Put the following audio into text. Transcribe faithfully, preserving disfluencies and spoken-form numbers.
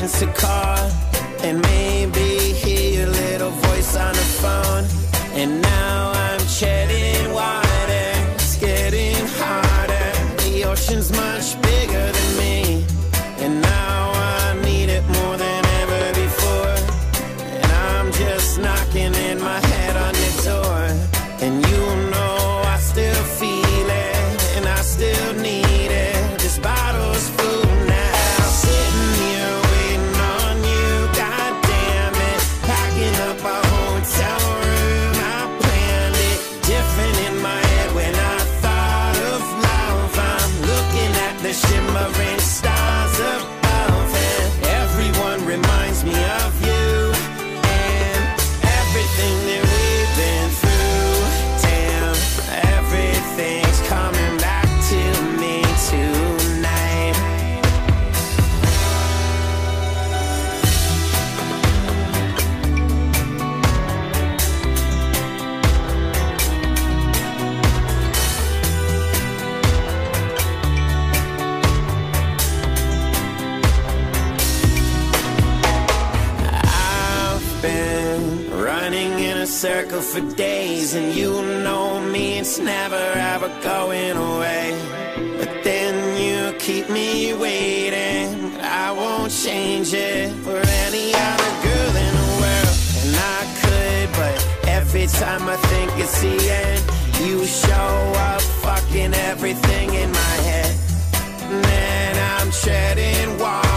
to call and maybe hear your little voice on the phone. And now I'm treading water, it's getting harder. The ocean's much bigger than me, and now I need it more than ever before. And I'm just knocking in my head on the door, and you know I still feel it, and I still need it. This bottle's full now, sitting here waiting on you. God damn it, packing up a hotel room. I planned it different in my head when I thought of love. I'm looking at the shimmering stars above, and everyone reminds me of you and everything that we've been through. Damn, everything's coming back to me tonight. I've been running in a circle for days, and you know me, it's never ever going away. But then you keep me waiting, I won't change it for any other girl in the world. And I could, but every time I think it's the end, you show up fucking everything in my head. And then I'm treading water,